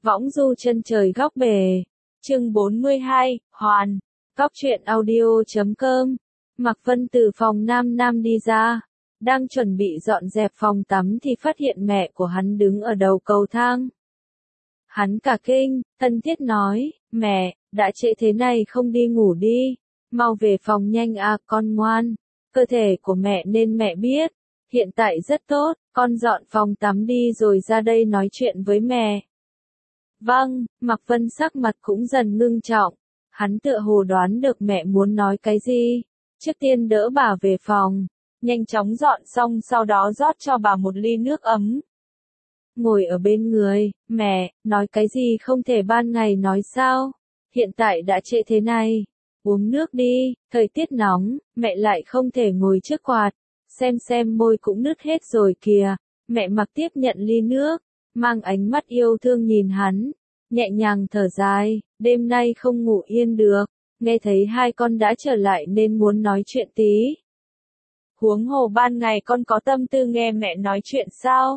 Võng du chân trời góc bể. Chương 42, Hoàn. Góc truyện audio.com. Mạc Vân từ phòng Nam đi ra. Đang chuẩn bị dọn dẹp phòng tắm thì phát hiện mẹ của hắn đứng ở đầu cầu thang. Hắn cả kinh, thân thiết nói, mẹ, đã trễ thế này không đi ngủ đi. Mau về phòng nhanh à, con ngoan. Cơ thể của mẹ nên mẹ biết. Hiện tại rất tốt, con dọn phòng tắm đi rồi ra đây nói chuyện với mẹ. Vâng, Mạc Vân sắc mặt cũng dần ngưng trọng. Hắn tựa hồ đoán được mẹ muốn nói cái gì. Trước tiên đỡ bà về phòng, nhanh chóng dọn xong sau đó rót cho bà một ly nước ấm. Ngồi ở bên người, mẹ, nói cái gì không thể ban ngày nói sao? Hiện tại đã trễ thế này. Uống nước đi, thời tiết nóng, mẹ lại không thể ngồi trước quạt. Xem môi cũng nứt hết rồi kìa. Mẹ Mặc tiếp nhận ly nước, mang ánh mắt yêu thương nhìn hắn, nhẹ nhàng thở dài, đêm nay không ngủ yên được, nghe thấy hai con đã trở lại nên muốn nói chuyện tí. Huống hồ ban ngày con có tâm tư nghe mẹ nói chuyện sao?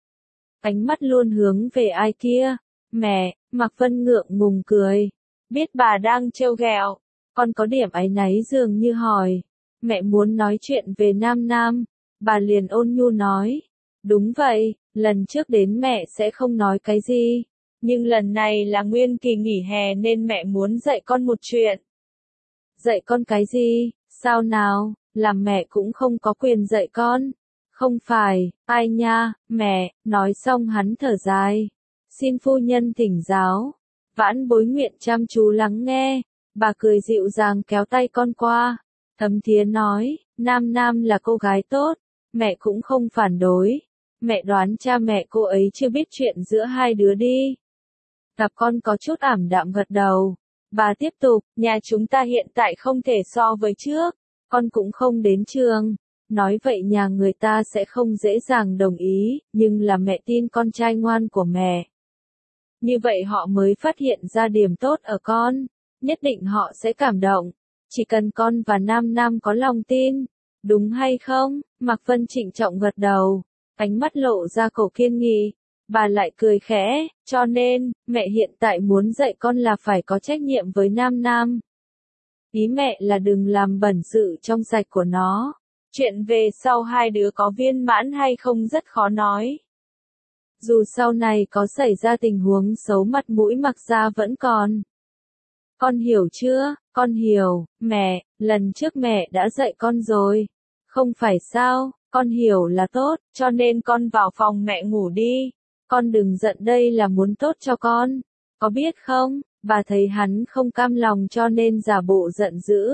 Ánh mắt luôn hướng về ai kia. Mẹ, Mạc Vân ngượng ngùng cười. Biết bà đang trêu ghẹo, con có điểm áy náy dường như hỏi. Mẹ muốn nói chuyện về Nam, bà liền ôn nhu nói. Đúng vậy, lần trước đến mẹ sẽ không nói cái gì. Nhưng lần này là nguyên kỳ nghỉ hè nên mẹ muốn dạy con một chuyện. Dạy con cái gì? Sao nào? Làm mẹ cũng không có quyền dạy con. Không phải, ai nha, mẹ, nói xong hắn thở dài. Xin phu nhân thỉnh giáo. Vãn Bối nguyện chăm chú lắng nghe. Bà cười dịu dàng kéo tay con qua. Thấm thía nói, Nam là cô gái tốt. Mẹ cũng không phản đối. Mẹ đoán cha mẹ cô ấy chưa biết chuyện giữa hai đứa đi. Gặp con có chút ảm đạm gật đầu. Bà tiếp tục, nhà chúng ta hiện tại không thể so với trước. Con cũng không đến trường. Nói vậy nhà người ta sẽ không dễ dàng đồng ý, nhưng là mẹ tin con trai ngoan của mẹ. Như vậy họ mới phát hiện ra điểm tốt ở con. Nhất định họ sẽ cảm động. Chỉ cần con và Nam có lòng tin. Đúng hay không? Mạc Vân trịnh trọng gật đầu. Ánh mắt lộ ra cổ kiên nghị. Bà lại cười khẽ, cho nên, mẹ hiện tại muốn dạy con là phải có trách nhiệm với Nam. Ý mẹ là đừng làm bẩn sự trong sạch của nó. Chuyện về sau hai đứa có viên mãn hay không rất khó nói. Dù sau này có xảy ra tình huống xấu mặt mũi Mặc gia vẫn còn. Con hiểu chưa? Con hiểu, mẹ, lần trước mẹ đã dạy con rồi. Không phải sao, con hiểu là tốt, cho nên con vào phòng mẹ ngủ đi. Con đừng giận, đây là muốn tốt cho con. Có biết không, bà thấy hắn không cam lòng cho nên giả bộ giận dữ.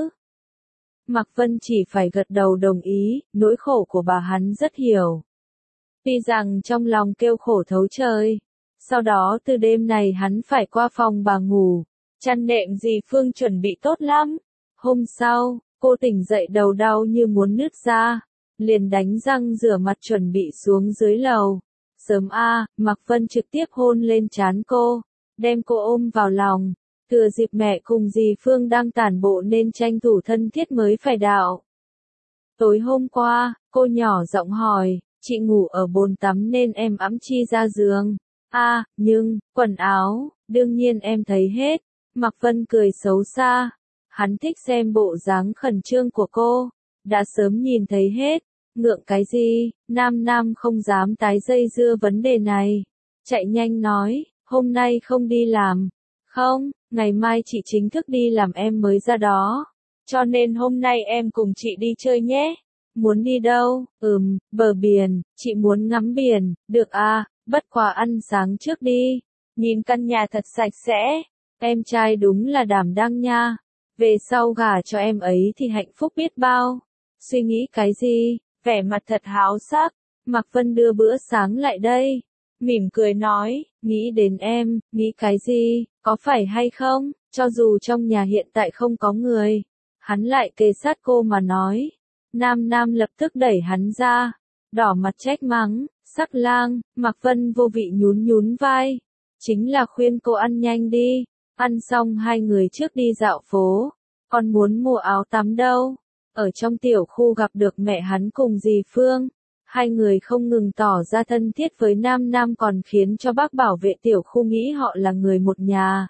Mạc Vân chỉ phải gật đầu đồng ý, nỗi khổ của bà hắn rất hiểu. Tuy rằng trong lòng kêu khổ thấu trời. Sau đó từ đêm này hắn phải qua phòng bà ngủ. Chăn nệm dì Phương chuẩn bị tốt lắm. Hôm sau, cô tỉnh dậy đầu đau như muốn nứt ra. Liền đánh răng rửa mặt chuẩn bị xuống dưới lầu. Sớm Mạc Vân trực tiếp hôn lên trán cô. Đem cô ôm vào lòng. Thừa dịp mẹ cùng dì Phương đang tản bộ nên tranh thủ thân thiết mới phải đạo. Tối hôm qua, cô nhỏ giọng hỏi, chị ngủ ở bồn tắm nên em ẵm chi ra giường. Nhưng, quần áo, đương nhiên em thấy hết. Mạc Vân cười xấu xa. Hắn thích xem bộ dáng khẩn trương của cô. Đã sớm nhìn thấy hết. Ngượng cái gì, Nam không dám tái dây dưa vấn đề này. Chạy nhanh nói, hôm nay không đi làm. Không, ngày mai chị chính thức đi làm em mới ra đó. Cho nên hôm nay em cùng chị đi chơi nhé. Muốn đi đâu? Bờ biển, chị muốn ngắm biển, được bất quá ăn sáng trước đi. Nhìn căn nhà thật sạch sẽ. Em trai đúng là đảm đang nha. Về sau gả cho em ấy thì hạnh phúc biết bao. Suy nghĩ cái gì? Vẻ mặt thật háo sắc. Mạc Vân đưa bữa sáng lại đây. Mỉm cười nói, nghĩ đến em, nghĩ cái gì, có phải hay không? Cho dù trong nhà hiện tại không có người. Hắn lại kề sát cô mà nói. Nam lập tức đẩy hắn ra. Đỏ mặt trách mắng, sắc lang. Mạc Vân vô vị nhún vai. Chính là khuyên cô ăn nhanh đi. Ăn xong hai người trước đi dạo phố. Con muốn mua áo tắm đâu? Ở trong tiểu khu gặp được mẹ hắn cùng dì Phương. Hai người không ngừng tỏ ra thân thiết với Nam Nam còn khiến cho bác bảo vệ tiểu khu nghĩ họ là người một nhà.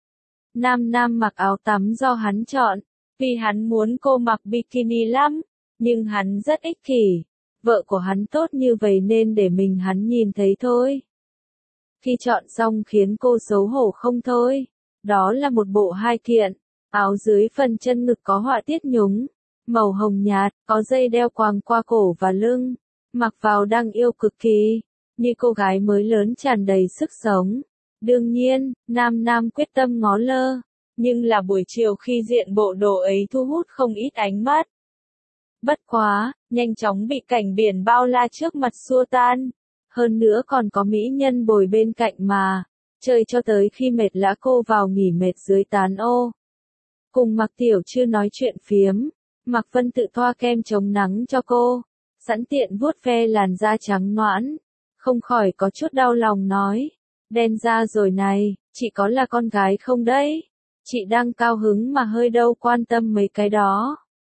Nam Nam mặc áo tắm do hắn chọn, vì hắn muốn cô mặc bikini lắm, nhưng hắn rất ích kỷ. Vợ của hắn tốt như vậy nên để mình hắn nhìn thấy thôi. Khi chọn xong khiến cô xấu hổ không thôi. Đó là một bộ hai kiện, áo dưới phần chân ngực có họa tiết nhúng, màu hồng nhạt, có dây đeo quàng qua cổ và lưng, mặc vào đang yêu cực kỳ, như cô gái mới lớn tràn đầy sức sống. Đương nhiên, Nam Nam quyết tâm ngó lơ, nhưng là buổi chiều khi diện bộ đồ ấy thu hút không ít ánh mắt. Bất quá, nhanh chóng bị cảnh biển bao la trước mặt xua tan. Hơn nữa còn có mỹ nhân bồi bên cạnh mà. Chơi cho tới khi mệt lã cô vào nghỉ mệt dưới tán ô. Cùng Mạc Tiểu Trư nói chuyện phiếm. Mạc Vân tự thoa kem chống nắng cho cô. Sẵn tiện vuốt ve làn da trắng nõn. Không khỏi có chút đau lòng nói. Đen da rồi này, chị có là con gái không đấy? Chị đang cao hứng mà hơi đâu quan tâm mấy cái đó.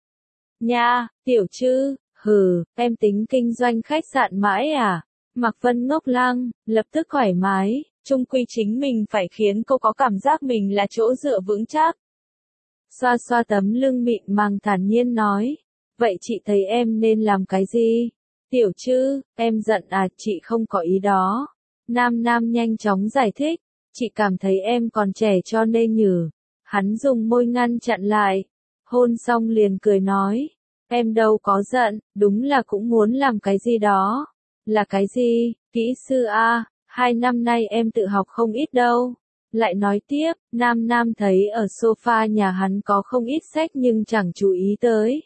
Nha, Tiểu Trư, hừ, em tính kinh doanh khách sạn mãi à? Mạc Vân ngốc lăng, lập tức thoải mái, chung quy chính mình phải khiến cô có cảm giác mình là chỗ dựa vững chắc. Xoa xoa tấm lưng mịn màng thản nhiên nói, vậy chị thấy em nên làm cái gì? Tiểu Trư, em giận à? Chị không có ý đó. Nam Nam nhanh chóng giải thích, chị cảm thấy em còn trẻ cho nên nhử. Hắn dùng môi ngăn chặn lại, hôn xong liền cười nói, em đâu có giận, đúng là cũng muốn làm cái gì đó. Là cái gì? Kỹ sư a, 2 năm nay em tự học không ít đâu. Lại nói tiếp, Nam Nam thấy ở sofa nhà hắn có không ít sách nhưng chẳng chú ý tới.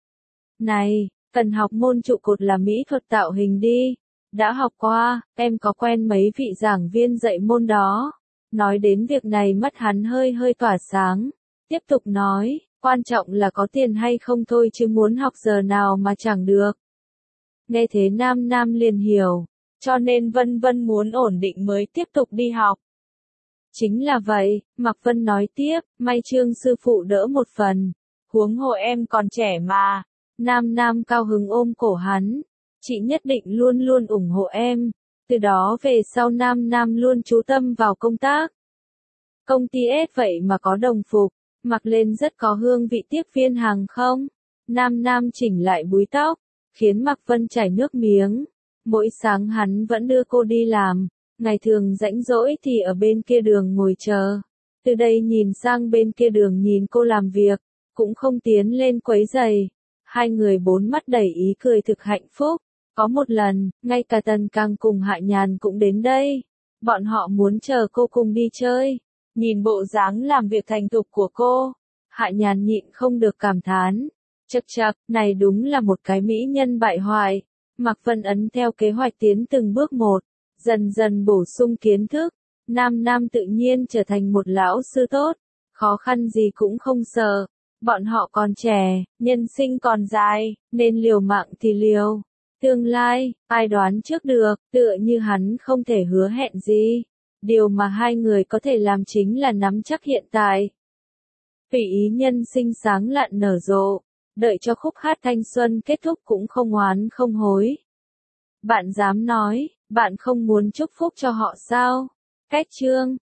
Này, cần học môn trụ cột là mỹ thuật tạo hình đi. Đã học qua, em có quen mấy vị giảng viên dạy môn đó. Nói đến việc này mắt hắn hơi tỏa sáng. Tiếp tục nói, quan trọng là có tiền hay không thôi chứ muốn học giờ nào mà chẳng được. Nghe thế Nam Nam liền hiểu, cho nên Vân Vân muốn ổn định mới tiếp tục đi học. Chính là vậy, Mạc Vân nói tiếp, may Trương sư phụ đỡ một phần, huống hồ em còn trẻ mà. Nam Nam cao hứng ôm cổ hắn, chị nhất định luôn luôn ủng hộ em. Từ đó về sau Nam Nam luôn chú tâm vào công tác. Công ty S vậy mà có đồng phục, mặc lên rất có hương vị tiếp viên hàng không. Nam Nam chỉnh lại búi tóc, khiến Mạc Vân chảy nước miếng. Mỗi sáng hắn vẫn đưa cô đi làm, ngày thường rảnh rỗi thì ở bên kia đường ngồi chờ. Từ đây nhìn sang bên kia đường nhìn cô làm việc, cũng không tiến lên quấy giày. Hai người bốn mắt đầy ý cười thực hạnh phúc. Có một lần, ngay cả Tần Càng cùng Hạ Nhàn cũng đến đây. Bọn họ muốn chờ cô cùng đi chơi. Nhìn bộ dáng làm việc thành thục của cô, Hạ Nhàn nhịn không được cảm thán. Chậc chậc, này đúng là một cái mỹ nhân bại hoại. Mạc Vân ấn theo kế hoạch tiến từng bước một, dần dần bổ sung kiến thức. Nam Nam tự nhiên trở thành một lão sư tốt, khó khăn gì cũng không sợ. Bọn họ còn trẻ, nhân sinh còn dài, nên liều mạng thì liều. Tương lai, ai đoán trước được, tựa như hắn không thể hứa hẹn gì. Điều mà hai người có thể làm chính là nắm chắc hiện tại. Tùy ý nhân sinh sáng lạn nở rộ, đợi cho khúc hát thanh xuân kết thúc cũng không oán không hối. Bạn dám nói, bạn không muốn chúc phúc cho họ sao? Cách chương